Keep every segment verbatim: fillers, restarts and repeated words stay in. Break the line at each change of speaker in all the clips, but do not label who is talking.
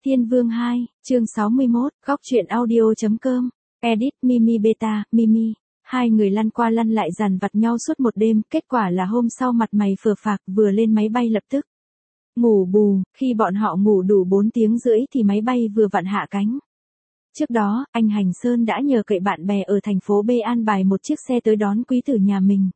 Thiên Vương hai, chương sáu mươi mốt, góc truyện audio.com, edit Mimi Beta, Mimi. Hai người lăn qua lăn lại dằn vặt nhau suốt một đêm, kết quả là hôm sau mặt mày phờ phạc, vừa lên máy bay lập tức ngủ bù, khi bọn họ ngủ đủ bốn tiếng rưỡi thì máy bay vừa vặn hạ cánh. Trước đó, anh Hành Sơn đã nhờ cậy bạn bè ở thành phố B an bài một chiếc xe tới đón quý tử nhà mình.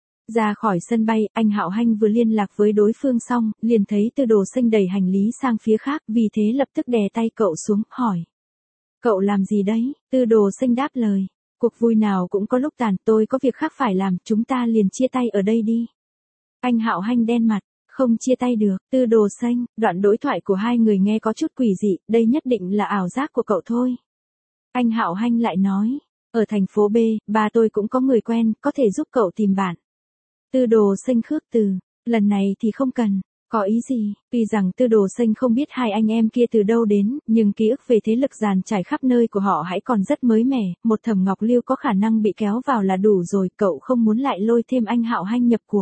Ra khỏi sân bay, anh Hạo Hanh vừa liên lạc với đối phương xong, liền thấy Tư Đồ Xanh đẩy hành lý sang phía khác, vì thế lập tức đè tay cậu xuống, hỏi. Cậu làm gì đấy? Tư Đồ Xanh đáp lời. Cuộc vui nào cũng có lúc tàn, tôi có việc khác phải làm, chúng ta liền chia tay ở đây đi. Anh Hạo Hanh đen mặt, không chia tay được. Tư Đồ Xanh, đoạn đối thoại của hai người nghe có chút quỷ dị, đây nhất định là ảo giác của cậu thôi. Anh Hạo Hanh lại nói, ở thành phố B, ba tôi cũng có người quen, có thể giúp cậu tìm bạn. Tư Đồ Xanh khước từ, lần này thì không cần. Có ý gì? Tuy rằng Tư Đồ Xanh không biết hai anh em kia từ đâu đến, nhưng ký ức về thế lực dàn trải khắp nơi của họ hãy còn rất mới mẻ, một Thẩm Ngọc Lưu có khả năng bị kéo vào là đủ rồi, cậu không muốn lại lôi thêm anh Hạo Hanh nhập cuộc.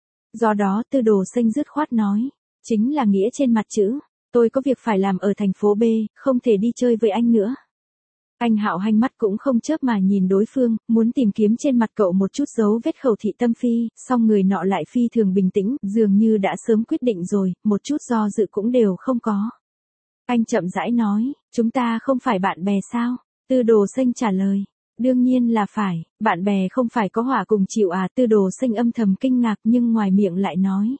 Do đó Tư Đồ Xanh dứt khoát nói, chính là nghĩa trên mặt chữ, tôi có việc phải làm ở thành phố B, không thể đi chơi với anh nữa. Anh Hạo Hanh mắt cũng không chớp mà nhìn đối phương, muốn tìm kiếm trên mặt cậu một chút dấu vết khẩu thị tâm phi, song người nọ lại phi thường bình tĩnh, dường như đã sớm quyết định rồi, một chút do dự cũng đều không có. Anh chậm rãi nói, chúng ta không phải bạn bè sao? Tư Đồ Xanh trả lời, đương nhiên là phải, bạn bè không phải có hỏa cùng chịu à? Tư Đồ Xanh âm thầm kinh ngạc nhưng ngoài miệng lại nói,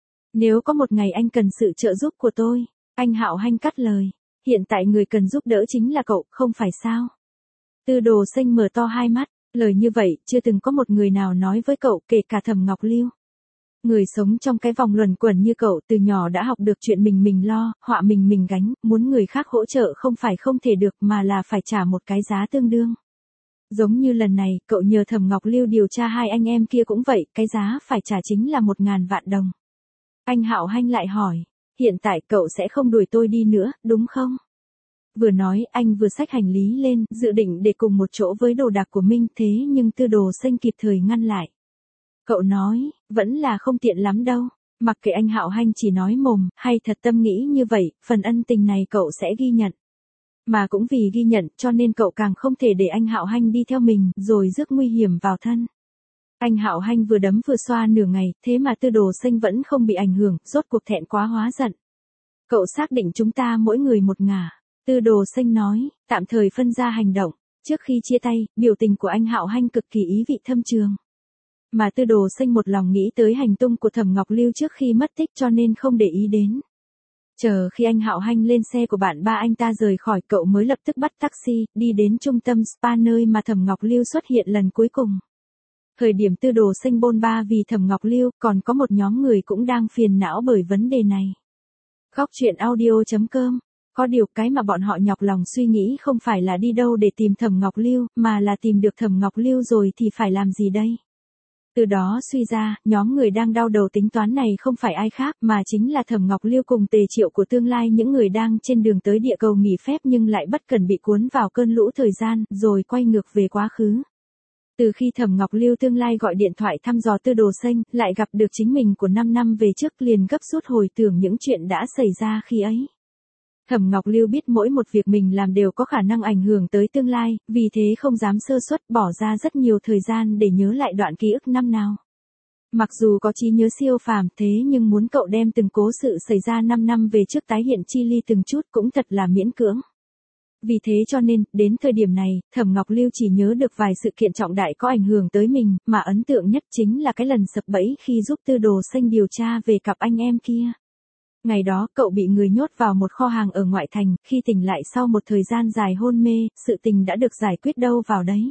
nếu có một ngày anh cần sự trợ giúp của tôi. Anh Hạo Hanh cắt lời. Hiện tại người cần giúp đỡ chính là cậu, không phải sao? Tư Đồ Xanh mở to hai mắt, lời như vậy, chưa từng có một người nào nói với cậu, kể cả Thẩm Ngọc Lưu. Người sống trong cái vòng luẩn quẩn như cậu từ nhỏ đã học được chuyện mình mình lo, họa mình mình gánh, muốn người khác hỗ trợ không phải không thể được mà là phải trả một cái giá tương đương. Giống như lần này, cậu nhờ Thẩm Ngọc Lưu điều tra hai anh em kia cũng vậy, cái giá phải trả chính là một ngàn vạn đồng. Anh Hạo Hanh lại hỏi. Hiện tại cậu sẽ không đuổi tôi đi nữa, đúng không? Vừa nói, anh vừa xách hành lý lên, dự định để cùng một chỗ với đồ đạc của Minh, thế nhưng Tư Đồ Xanh kịp thời ngăn lại. Cậu nói, vẫn là không tiện lắm đâu. Mặc kệ anh Hạo Hanh chỉ nói mồm, hay thật tâm nghĩ như vậy, phần ân tình này cậu sẽ ghi nhận. Mà cũng vì ghi nhận, cho nên cậu càng không thể để anh Hạo Hanh đi theo mình, rồi rước nguy hiểm vào thân. Anh Hạo Hanh vừa đấm vừa xoa nửa ngày, thế mà Tư Đồ Xanh vẫn không bị ảnh hưởng, rốt cuộc thẹn quá hóa giận. Cậu xác định chúng ta mỗi người một ngả. Tư Đồ Xanh nói, tạm thời phân ra hành động. Trước khi chia tay, biểu tình của anh Hạo Hanh cực kỳ ý vị thâm trường. Mà Tư Đồ Xanh một lòng nghĩ tới hành tung của Thẩm Ngọc Lưu trước khi mất tích cho nên không để ý đến. Chờ khi anh Hạo Hanh lên xe của bạn ba anh ta rời khỏi, cậu mới lập tức bắt taxi, đi đến trung tâm spa nơi mà Thẩm Ngọc Lưu xuất hiện lần cuối cùng. Thời điểm Tư Đồ Xanh bôn ba vì Thẩm Ngọc Lưu, còn có một nhóm người cũng đang phiền não bởi vấn đề này. Góc truyện audio.com, có điều cái mà bọn họ nhọc lòng suy nghĩ không phải là đi đâu để tìm Thẩm Ngọc Lưu, mà là tìm được Thẩm Ngọc Lưu rồi thì phải làm gì đây? Từ đó suy ra, nhóm người đang đau đầu tính toán này không phải ai khác mà chính là Thẩm Ngọc Lưu cùng Tề Triệu của tương lai, những người đang trên đường tới địa cầu nghỉ phép nhưng lại bất cần bị cuốn vào cơn lũ thời gian, rồi quay ngược về quá khứ. Từ khi Thẩm Ngọc Lưu tương lai gọi điện thoại thăm dò Tư Đồ Xanh, lại gặp được chính mình của năm năm về trước, liền gấp rút hồi tưởng những chuyện đã xảy ra khi ấy. Thẩm Ngọc Lưu biết mỗi một việc mình làm đều có khả năng ảnh hưởng tới tương lai, vì thế không dám sơ suất, bỏ ra rất nhiều thời gian để nhớ lại đoạn ký ức năm nào. Mặc dù có trí nhớ siêu phàm, thế nhưng muốn cậu đem từng cố sự xảy ra năm năm về trước tái hiện chi li từng chút cũng thật là miễn cưỡng. Vì thế cho nên, đến thời điểm này, Thẩm Ngọc Lưu chỉ nhớ được vài sự kiện trọng đại có ảnh hưởng tới mình, mà ấn tượng nhất chính là cái lần sập bẫy khi giúp Tư Đồ Xanh điều tra về cặp anh em kia. Ngày đó, cậu bị người nhốt vào một kho hàng ở ngoại thành, khi tỉnh lại sau một thời gian dài hôn mê, sự tình đã được giải quyết đâu vào đấy.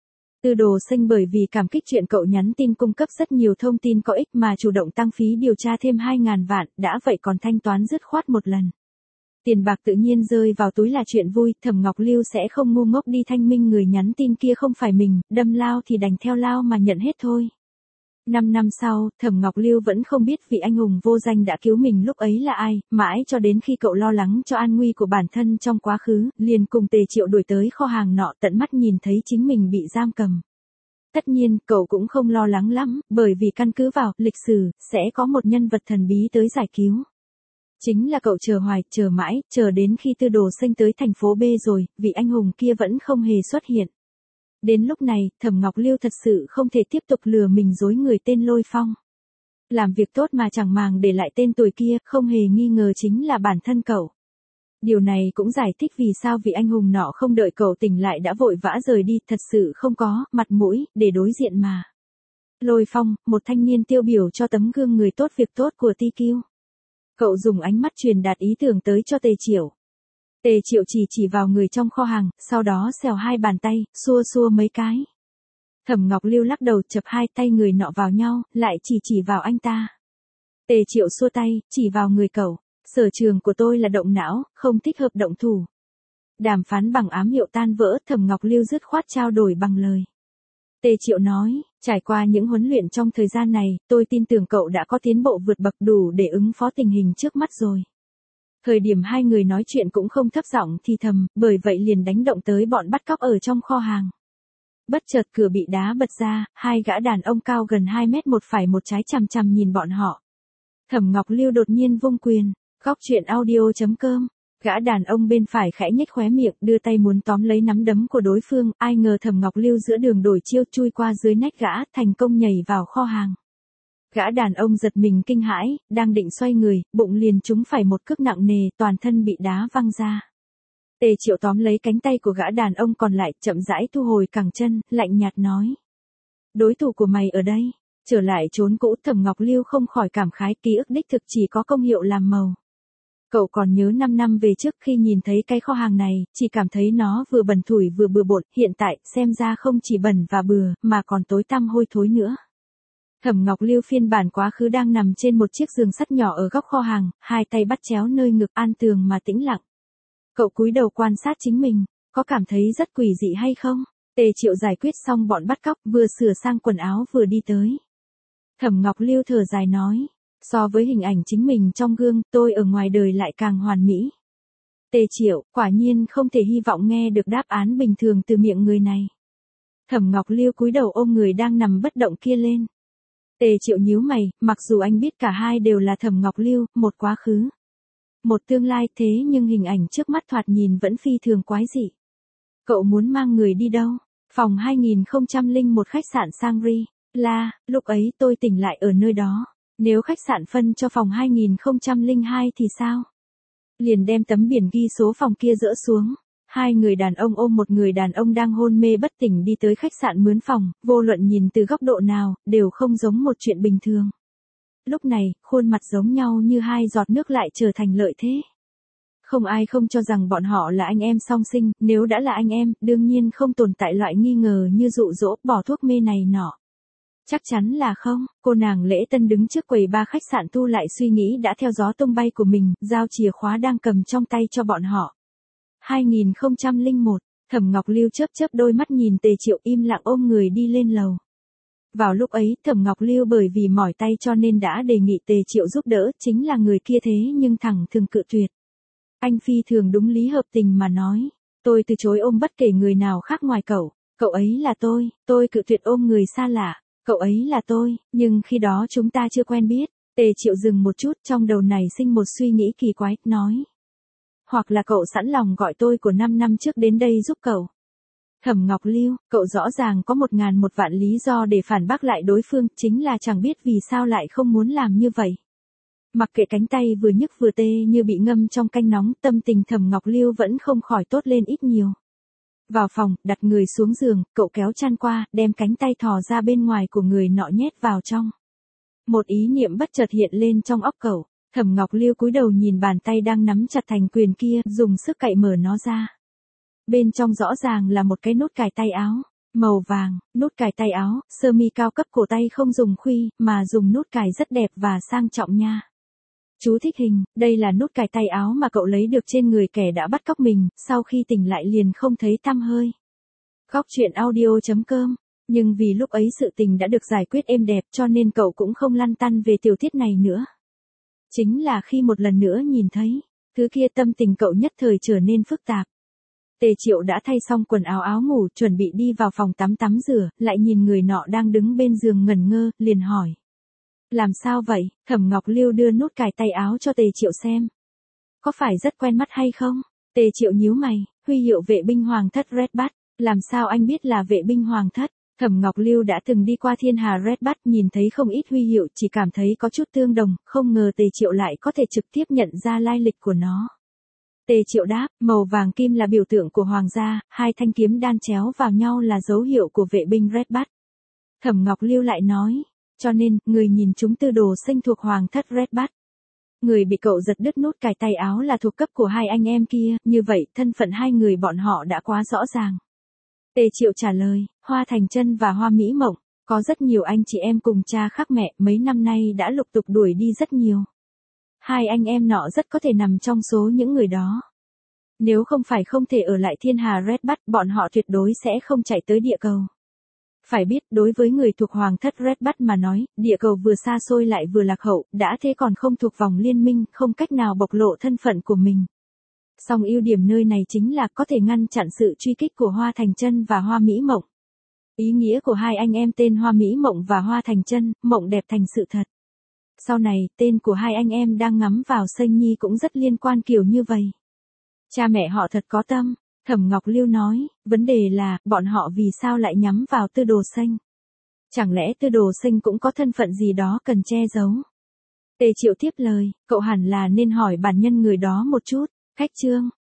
Tư Đồ Xanh bởi vì cảm kích chuyện cậu nhắn tin cung cấp rất nhiều thông tin có ích mà chủ động tăng phí điều tra thêm hai ngàn vạn, đã vậy còn thanh toán dứt khoát một lần. Tiền bạc tự nhiên rơi vào túi là chuyện vui, Thẩm Ngọc Lưu sẽ không ngu ngốc đi thanh minh người nhắn tin kia không phải mình, đâm lao thì đành theo lao mà nhận hết thôi. Năm năm sau, Thẩm Ngọc Lưu vẫn không biết vị anh hùng vô danh đã cứu mình lúc ấy là ai, mãi cho đến khi cậu lo lắng cho an nguy của bản thân trong quá khứ, liền cùng Tề Triệu đuổi tới kho hàng nọ, tận mắt nhìn thấy chính mình bị giam cầm. Tất nhiên, cậu cũng không lo lắng lắm, bởi vì căn cứ vào lịch sử, sẽ có một nhân vật thần bí tới giải cứu. Chính là cậu chờ hoài, chờ mãi, chờ đến khi Tư Đồ Xanh tới thành phố B rồi, vị anh hùng kia vẫn không hề xuất hiện. Đến lúc này, Thẩm Ngọc Liêu thật sự không thể tiếp tục lừa mình dối người tên Lôi Phong. Làm việc tốt mà chẳng màng để lại tên tuổi kia, không hề nghi ngờ chính là bản thân cậu. Điều này cũng giải thích vì sao vị anh hùng nọ không đợi cậu tỉnh lại đã vội vã rời đi, thật sự không có mặt mũi để đối diện mà. Lôi Phong, một thanh niên tiêu biểu cho tấm gương người tốt việc tốt của Ti Kiu. Cậu dùng ánh mắt truyền đạt ý tưởng tới cho Tề Triệu. Tề Triệu chỉ chỉ vào người trong kho hàng, sau đó xèo hai bàn tay, xua xua mấy cái. Thẩm Ngọc Liêu lắc đầu chập hai tay người nọ vào nhau, lại chỉ chỉ vào anh ta. Tề Triệu xua tay, chỉ vào người cậu. Sở trường của tôi là động não, không thích hợp động thủ. Đàm phán bằng ám hiệu tan vỡ, Thẩm Ngọc Liêu dứt khoát trao đổi bằng lời. Tề Triệu nói, trải qua những huấn luyện trong thời gian này, tôi tin tưởng cậu đã có tiến bộ vượt bậc đủ để ứng phó tình hình trước mắt rồi. Thời điểm hai người nói chuyện cũng không thấp giọng thì thầm, bởi vậy liền đánh động tới bọn bắt cóc ở trong kho hàng. Bất chợt cửa bị đá bật ra, hai gã đàn ông cao gần hai mét một phải một trái chằm chằm nhìn bọn họ. Thẩm Ngọc Liêu đột nhiên vung quyền, góc chuyện audio chấm com. Gã đàn ông bên phải khẽ nhếch khóe miệng, đưa tay muốn tóm lấy nắm đấm của đối phương, ai ngờ Thẩm Ngọc Liêu giữa đường đổi chiêu chui qua dưới nách gã, thành công nhảy vào kho hàng. Gã đàn ông giật mình kinh hãi, đang định xoay người, bụng liền trúng phải một cước nặng nề, toàn thân bị đá văng ra. Tề Triệu tóm lấy cánh tay của gã đàn ông còn lại, chậm rãi thu hồi cẳng chân, lạnh nhạt nói. Đối thủ của mày ở đây. Trở lại trốn cũ, Thẩm Ngọc Liêu không khỏi cảm khái, ký ức đích thực chỉ có công hiệu làm màu. Cậu còn nhớ năm năm về trước khi nhìn thấy cái kho hàng này, chỉ cảm thấy nó vừa bẩn thủi vừa bừa bộn, hiện tại, xem ra không chỉ bẩn và bừa, mà còn tối tăm hôi thối nữa. Thẩm Ngọc Liêu phiên bản quá khứ đang nằm trên một chiếc giường sắt nhỏ ở góc kho hàng, hai tay bắt chéo nơi ngực an tường mà tĩnh lặng. Cậu cúi đầu quan sát chính mình, có cảm thấy rất quỷ dị hay không? Tề Triệu giải quyết xong bọn bắt cóc, vừa sửa sang quần áo vừa đi tới. Thẩm Ngọc Liêu thở dài nói, so với hình ảnh chính mình trong gương, tôi ở ngoài đời lại càng hoàn mỹ. Tề Triệu, quả nhiên không thể hy vọng nghe được đáp án bình thường từ miệng người này. Thẩm Ngọc Liêu cúi đầu ôm người đang nằm bất động kia lên. Tề Triệu nhíu mày, mặc dù anh biết cả hai đều là Thẩm Ngọc Liêu, một quá khứ, một tương lai, thế nhưng hình ảnh trước mắt thoạt nhìn vẫn phi thường quái dị. Cậu muốn mang người đi đâu? Phòng hai nghìn không trăm lẻ một khách sạn Sangri La, lúc ấy tôi tỉnh lại ở nơi đó. Nếu khách sạn phân cho phòng hai nghìn không trăm lẻ hai thì sao? Liền đem tấm biển ghi số phòng kia dỡ xuống. Hai người đàn ông ôm một người đàn ông đang hôn mê bất tỉnh đi tới khách sạn mướn phòng, vô luận nhìn từ góc độ nào, đều không giống một chuyện bình thường. Lúc này, khuôn mặt giống nhau như hai giọt nước lại trở thành lợi thế. Không ai không cho rằng bọn họ là anh em song sinh, nếu đã là anh em, đương nhiên không tồn tại loại nghi ngờ như dụ dỗ, bỏ thuốc mê này nọ. Chắc chắn là không, cô nàng Lễ Tân đứng trước quầy ba khách sạn thu lại suy nghĩ đã theo gió tung bay của mình, giao chìa khóa đang cầm trong tay cho bọn họ. hai nghìn không trăm lẻ một, Thẩm Ngọc Liêu chớp chớp đôi mắt nhìn Tề Triệu im lặng ôm người đi lên lầu. Vào lúc ấy, Thẩm Ngọc Liêu bởi vì mỏi tay cho nên đã đề nghị Tề Triệu giúp đỡ, chính là người kia thế nhưng thẳng thường cự tuyệt. Anh phi thường đúng lý hợp tình mà nói, tôi từ chối ôm bất kể người nào khác ngoài cậu, cậu ấy là tôi, tôi cự tuyệt ôm người xa lạ, cậu ấy là tôi, nhưng khi đó chúng ta chưa quen biết. Tề Triệu dừng một chút, trong đầu này sinh một suy nghĩ kỳ quái, nói. Hoặc là cậu sẵn lòng gọi tôi của năm năm trước đến đây giúp cậu. Thẩm Ngọc Liêu, cậu rõ ràng có một ngàn một vạn lý do để phản bác lại đối phương, chính là chẳng biết vì sao lại không muốn làm như vậy. Mặc kệ cánh tay vừa nhức vừa tê như bị ngâm trong canh nóng, tâm tình Thẩm Ngọc Liêu vẫn không khỏi tốt lên ít nhiều. Vào phòng, đặt người xuống giường, cậu kéo chăn qua, đem cánh tay thò ra bên ngoài của người nọ nhét vào trong. Một ý niệm bất chợt hiện lên trong óc cậu, Thẩm Ngọc Liêu cúi đầu nhìn bàn tay đang nắm chặt thành quyền kia, dùng sức cạy mở nó ra. Bên trong rõ ràng là một cái nút cài tay áo, màu vàng, nút cài tay áo, sơ mi cao cấp cổ tay không dùng khuy, mà dùng nút cài rất đẹp và sang trọng nha. Chú thích hình, đây là nút cài tay áo mà cậu lấy được trên người kẻ đã bắt cóc mình, sau khi tỉnh lại liền không thấy tăm hơi. Góc chuyện audio chấm com, nhưng vì lúc ấy sự tình đã được giải quyết êm đẹp cho nên cậu cũng không lăn tăn về tiểu tiết này nữa. Chính là khi một lần nữa nhìn thấy, thứ kia tâm tình cậu nhất thời trở nên phức tạp. Tề Triệu đã thay xong quần áo áo ngủ, chuẩn bị đi vào phòng tắm tắm rửa, lại nhìn người nọ đang đứng bên giường ngẩn ngơ, liền hỏi. Làm sao vậy? Thẩm Ngọc Lưu đưa nút cài tay áo cho Tề Triệu xem. Có phải rất quen mắt hay không? Tề Triệu nhíu mày, huy hiệu vệ binh hoàng thất Red Bud, làm sao anh biết là vệ binh hoàng thất? Thẩm Ngọc Lưu đã từng đi qua thiên hà Red Bud, nhìn thấy không ít huy hiệu, chỉ cảm thấy có chút tương đồng, không ngờ Tề Triệu lại có thể trực tiếp nhận ra lai lịch của nó. Tề Triệu đáp, màu vàng kim là biểu tượng của hoàng gia, hai thanh kiếm đan chéo vào nhau là dấu hiệu của vệ binh Red Bud. Thẩm Ngọc Lưu lại nói, cho nên, người nhìn chúng tư đồ sinh thuộc hoàng thất Red Bud. Người bị cậu giật đứt nút cài tay áo là thuộc cấp của hai anh em kia, như vậy thân phận hai người bọn họ đã quá rõ ràng. Tề Triệu trả lời, Hoa Thành Chân và Hoa Mỹ Mộng, có rất nhiều anh chị em cùng cha khác mẹ, mấy năm nay đã lục tục đuổi đi rất nhiều. Hai anh em nọ rất có thể nằm trong số những người đó. Nếu không phải không thể ở lại thiên hà Red Bud, bọn họ tuyệt đối sẽ không chạy tới địa cầu. Phải biết, đối với người thuộc hoàng thất Red Bud mà nói, địa cầu vừa xa xôi lại vừa lạc hậu, đã thế còn không thuộc vòng liên minh, không cách nào bộc lộ thân phận của mình. Song ưu điểm nơi này chính là có thể ngăn chặn sự truy kích của Hoa Thành Chân và Hoa Mỹ Mộng. Ý nghĩa của hai anh em tên Hoa Mỹ Mộng và Hoa Thành Chân, mộng đẹp thành sự thật. Sau này, tên của hai anh em đang ngắm vào Sênh Nhi cũng rất liên quan kiểu như vậy. Cha mẹ họ thật có tâm, Thẩm Ngọc Lưu nói, vấn đề là, bọn họ vì sao lại nhắm vào Tư Đồ Sinh? Chẳng lẽ Tư Đồ Sinh cũng có thân phận gì đó cần che giấu? Tề Triệu tiếp lời, cậu hẳn là nên hỏi bản nhân người đó một chút. Khách trương,